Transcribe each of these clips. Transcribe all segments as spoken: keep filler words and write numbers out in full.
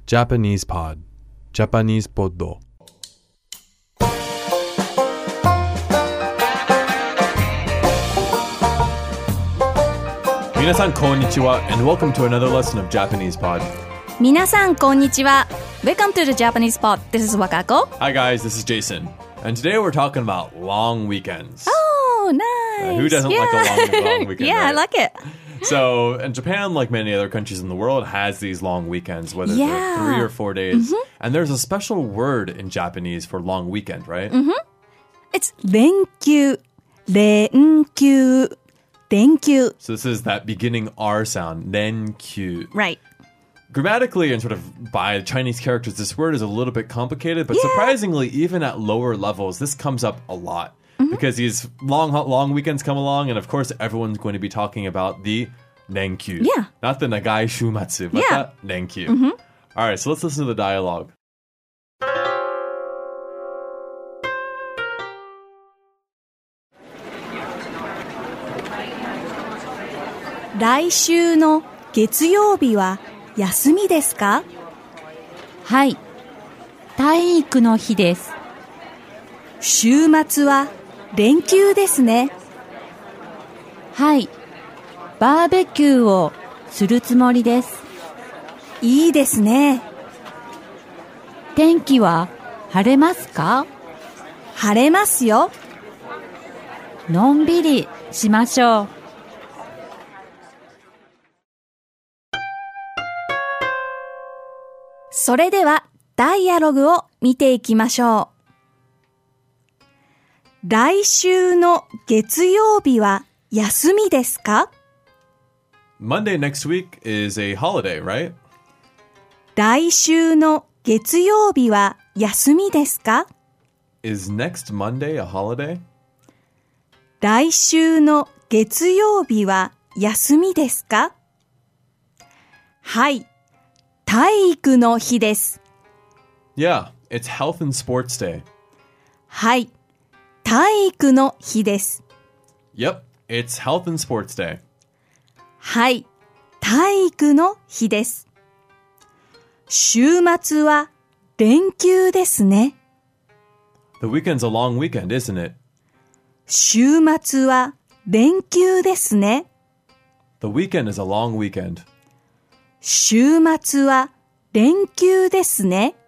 Japanese Pod Japanese Pod Minasan konnichiwa and welcome to another lesson of Japanese Pod. 皆さんこんにちは Welcome to the Japanese Pod. This is Wakako. Hi guys, this is Jason. And today we're talking about long weekends. Oh, nice. Uh, who doesn't yeah. like a long, long weekend? Yeah, right? I like it. So, and Japan, like many other countries in the world, has these long weekends, whether yeah. they're three or four days. Mm-hmm. And there's a special word in Japanese for long weekend, right? Mm-hmm. It's 連休連休連休 So this is that beginning R sound, renkyu. Right. Grammatically and sort of by Chinese characters, this word is a little bit complicated, but yeah. surprisingly, even at lower levels, this comes up a lot. Mm-hmm. Because these long, long weekends come along, and of course, everyone's going to be talking about the renkyu. Yeah. Not the nagai shumatsu, but yeah. the renkyu. Mm-hmm. All right, so let's listen to the dialogue. 来週の月曜日は休みですか？ はい。体育の日です。 週末は連休ですね。 はい。バーベキューをするつもりです。 いいですね。 天気は晴れますか？ 晴れますよ。 のんびりしましょう。 それではダイアログを見ていきましょう。来週の月曜日は休みですか？ Monday next week is a holiday, right? 来週の月曜日は休みですか？ Is next Monday a holiday? 来週の月曜日は休みですか？はい。体育の日です。 Yeah, it's Health and Sports Day. はい。体育の日です。 Yep, it's Health and Sports Day. はい。体育の日です。週末は連休ですね。 The weekend's a long weekend, isn't it? 週末は連休ですね。 The weekend is a long weekend. 週末は連休ですね。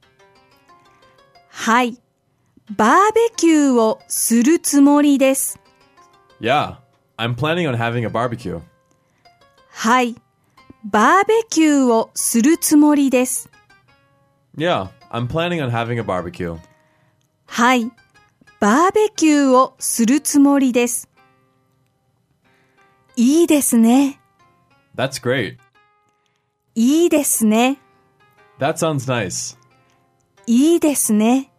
はい。バーベキューをするつもりです。 Yeah, I'm planning on having a barbecue. はい。バーベキューをするつもりです。 Yeah, I'm planning on having a barbecue. はい。バーベキューをするつもりです。いいですね。 That's great. いいですね。 That sounds nice. いいですね。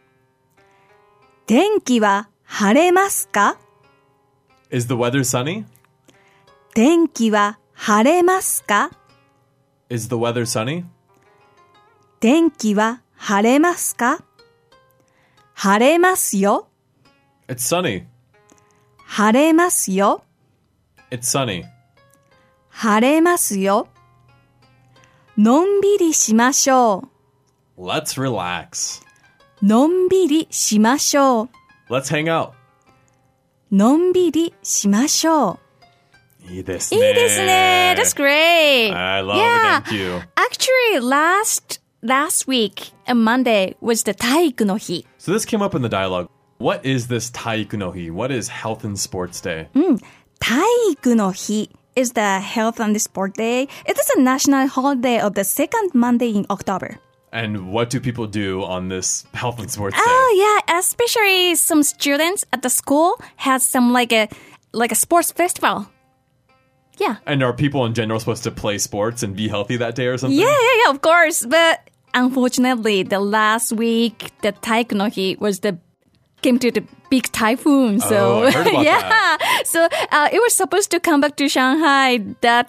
天気は晴れますか？ Is the weather sunny? 天気は晴れますか？ Is the weather sunny? 天気は晴れますか？晴れますよ。 It's sunny. 晴れますよ。 It's sunny. 晴れますよ。のんびりしましょう。 Let's relax. のんびりしましょう。 Let's hang out. のんびりしましょう。 いいですね。 いいですね。That's great. I love yeah. it. Thank you. Actually, last last week, on Monday, was the 体育の日。 So this came up in the dialogue. What is this Taiiku no Hi? What is Health and Sports Day? うん。体育の日 is the Health and Sport Day. It is a national holiday of the second Monday in October. And what do people do on this Health and Sports Day? Oh, yeah. Especially some students at the school has some like a like a sports festival. Yeah. And are people in general supposed to play sports and be healthy that day or something? Yeah, yeah, yeah, of course. But unfortunately, the last week, the Taiiku no Hi was the came to the big typhoon. So oh, I heard about yeah. that. So uh, it was supposed to come back to Shanghai that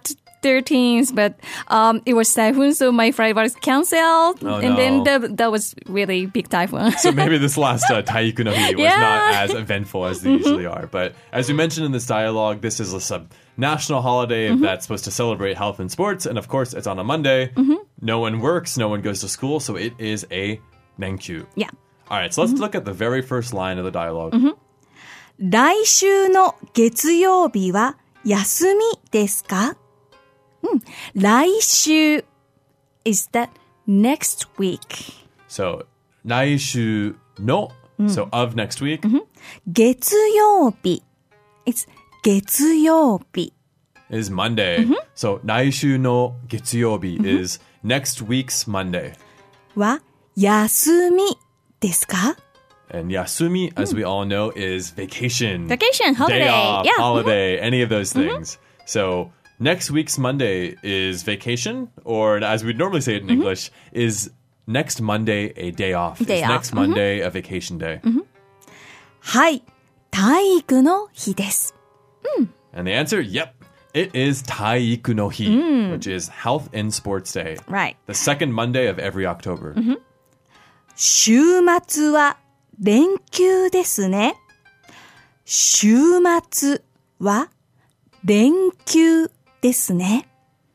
thirteenth, but um, it was typhoon, so my flight was canceled. Oh, and no. then that, that was really big typhoon. So maybe this last uh, Taiiku no Hi was Yeah. not as eventful as they usually are. But as we mentioned in this dialogue, this is a sub national holiday that's supposed to celebrate health and sports. And of course, it's on a Monday. No one works, no one goes to school, so it is a Nenkyu. Yeah. All right, so let's look at the very first line of the dialogue. 来週の月曜日は休みですか？うん。来週 is that next week. So, 来週の, so of next week. 月曜日 it's 月曜日 is Monday. So, 来週の月曜日 is next week's Monday. は休みですか？ And yasumi, as we all know, is vacation. Vacation, holiday. Day off, Yeah. holiday, any of those things. So next week's Monday is vacation, or as we'd normally say it in English, is next Monday a day off. Day is off. next Monday a vacation day. はい、体育の日です。 And the answer, yep, it is Taiiku no Hi, which is Health and Sports Day. Right. The second Monday of every October. 週末は連休ですね。週末は連休ですね。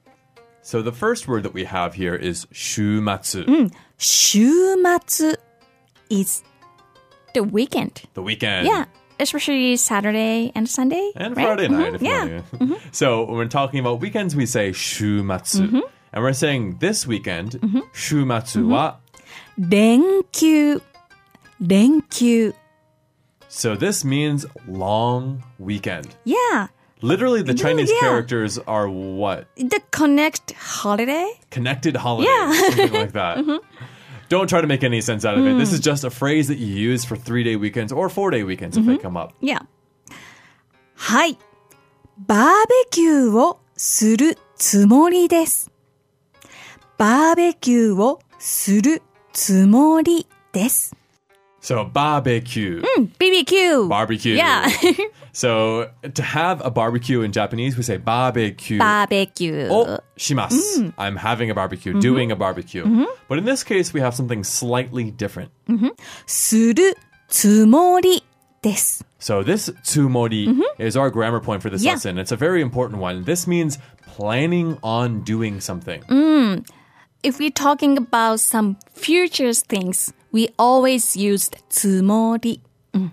So the first word that we have here is shumatsu, 週末 is the weekend. the weekend. Yeah, especially Saturday and Sunday. And right? Friday night. If Yeah. you want to. So when we're talking about weekends, we say shumatsu. And we're saying this weekend, shumatsu wa. 連休連休 So this means long weekend. Yeah, Literally, the Chinese yeah. characters are what? the connect holiday. Connected holidays. Yeah. Something like that. Don't try to make any sense out of it. This is just a phrase that you use for three-day weekends or four-day weekends if they come up. Yeah. はい。バーベキューをするつもりです。バーベキューをするつもりです。 So barbecue. B B Q. Barbecue. Yeah. So to have a barbecue in Japanese, we say barbecue. バーベキュー。 Oh, shimasu. I'm having a barbecue, doing a barbecue. But in this case, we have something slightly different. するつもりです。 So this tsumori is our grammar point for this Yeah. lesson. It's a very important one. This means planning on doing something. If we're talking about some future things, we always use つもり。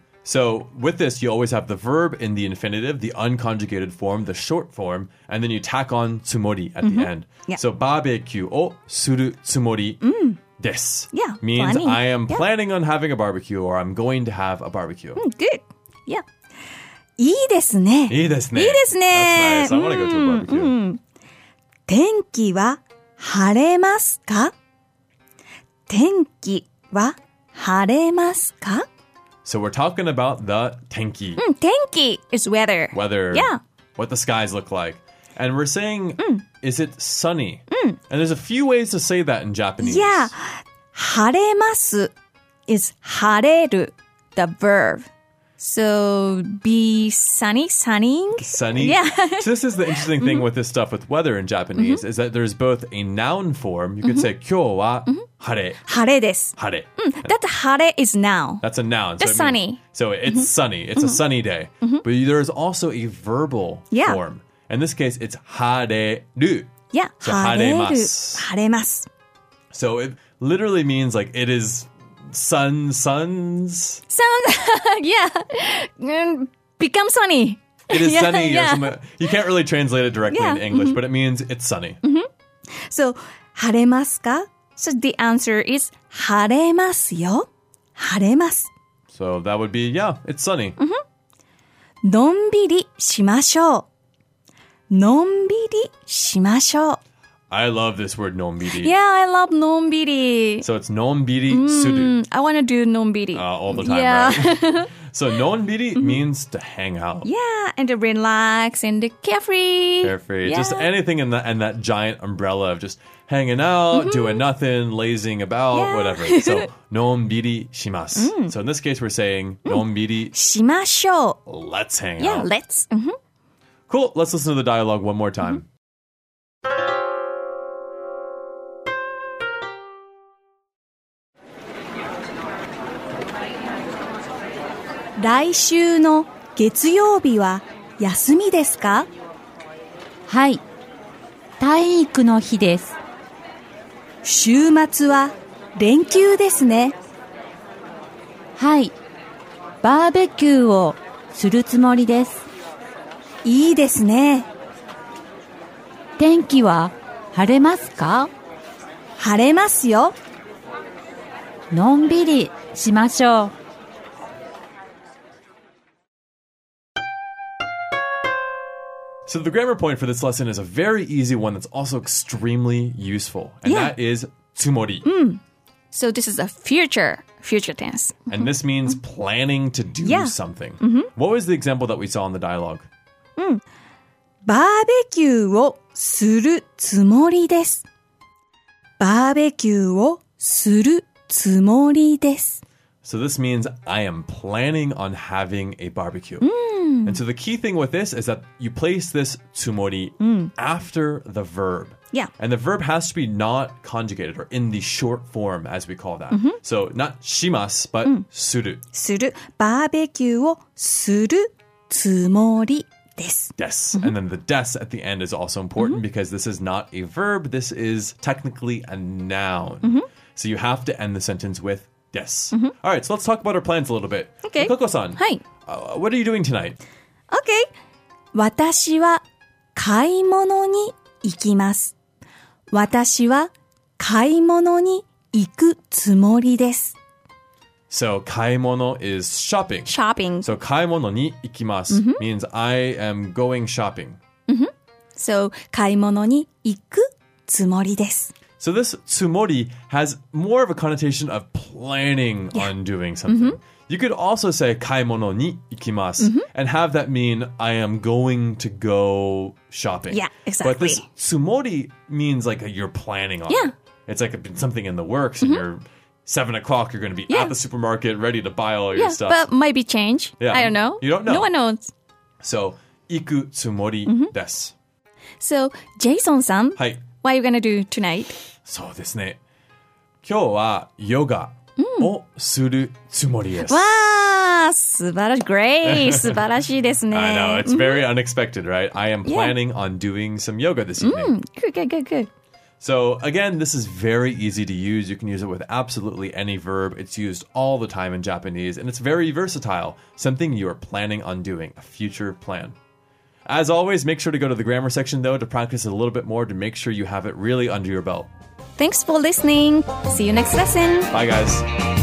So with this, you always have the verb in the infinitive, the unconjugated form, the short form, and then you tack on tsumori at the end. Yeah. So barbecue o suru tsumori desu. Yeah, Means planning. I am Yeah. planning on having a barbecue or I'm going to have a barbecue. Good. Yeah. いいですね。 いいですね。 いいですね。 That's nice. I want to go to a barbecue. 天気は晴れますか？天気は晴れますか？ So we're talking about the tenki, うん、天気 is weather. weather, Yeah. what the skies look like. And we're saying, is it sunny? And there's a few ways to say that in Japanese. Yeah. 晴れます is 晴れる the verb. So be sunny, sunning. Sunny. Yeah. So this is the interesting thing with this stuff with weather in Japanese is that there's both a noun form. You could say 今日は晴れ, 晴れです。 晴れ. That 晴れ is now. That's a noun. Just so it means- sunny. So it's sunny. It's a sunny day. But there's also a verbal Yeah. form. In this case, it's 晴れる. Yeah. So 晴れる。 晴れます。 晴れます。 So it literally means like it is sun, suns. Sounds, yeah. Mm, become sunny. It is Yeah, sunny or yeah. something. You can't really translate it directly Yeah, in English, but it means it's sunny. So, 晴れますか? So the answer is 晴れますよ。晴れます。 So that would be, yeah, it's sunny. のんびりしましょう。のんびりしましょう。 I love this word nonbiri. Yeah, I love のんびり。 So it's nonbiri suru I want to do のんびり。 uh, all the time, Yeah. right? So nonbiri means to hang out. Yeah, and to relax and to carefree. Carefree. Yeah. Just anything in that in that giant umbrella of just hanging out, doing nothing, lazing about, Yeah. whatever. So nonbiri shimasu. So in this case, we're saying nonbiri, しましょう。 let's hang Yeah, out. let's. Mhm. Cool. Let's listen to the dialogue one more time. 来週の月曜日は休みですか？ はい。体育の日です。 週末は連休ですね。 はい。バーベキューをするつもりです。 いいですね。 天気は晴れますか？ 晴れますよ。 のんびりしましょう。 So the grammar point for this lesson is a very easy one that's also extremely useful. And Yeah. that is tsumori. So this is a future, future tense. And this means planning to do Yeah. something. What was the example that we saw in the dialogue? バーベキューをするつもりです。バーベキューをするつもりです。 So this means I am planning on having a barbecue. And so the key thing with this is that you place this tsumori after the verb. Yeah. And the verb has to be not conjugated or in the short form, as we call that. So not shimasu, but suru. する。バーベキューをするつもりです。 Des. And then the des at the end is also important because this is not a verb. This is technically a noun. So you have to end the sentence with des. All right, so let's talk about our plans a little bit. Okay. Kokko-san, はい。 uh, what are you doing tonight? Okay. 私は買い物に行きます。私は買い物に行くつもりです。 So, kaimono is shopping. Shopping. So, kaimono ni ikimasu means I am going shopping. So, 買い物に行くつもりです。 So, this tsumori has more of a connotation of planning on doing something. You could also say kaimono ni ikimasu and have that mean I am going to go shopping. Yeah, exactly. But this tsumori means like you're planning on Yeah. it. It's like something in the works and you're seven o'clock, you're going to be Yeah. at the supermarket ready to buy all your Yeah, stuff. but maybe change. Yeah. I don't know. You don't know. No one knows. So, iku tsumori desu. So, Jason さん、 はい。 what are you gonna do tonight? そうですね。今日はヨガをするつもりです。 わー、素晴らしい。Great! 素晴らしいですね。 I know, it's very unexpected, right? I am planning on doing some yoga this evening. Good, good, good, good. So again, this is very easy to use. You can use it with absolutely any verb. It's used all the time in Japanese, and it's very versatile. Something you are planning on doing, a future plan. As always, make sure to go to the grammar section, though, to practice it a little bit more to make sure you have it really under your belt. Thanks for listening. See you next lesson. Bye, guys.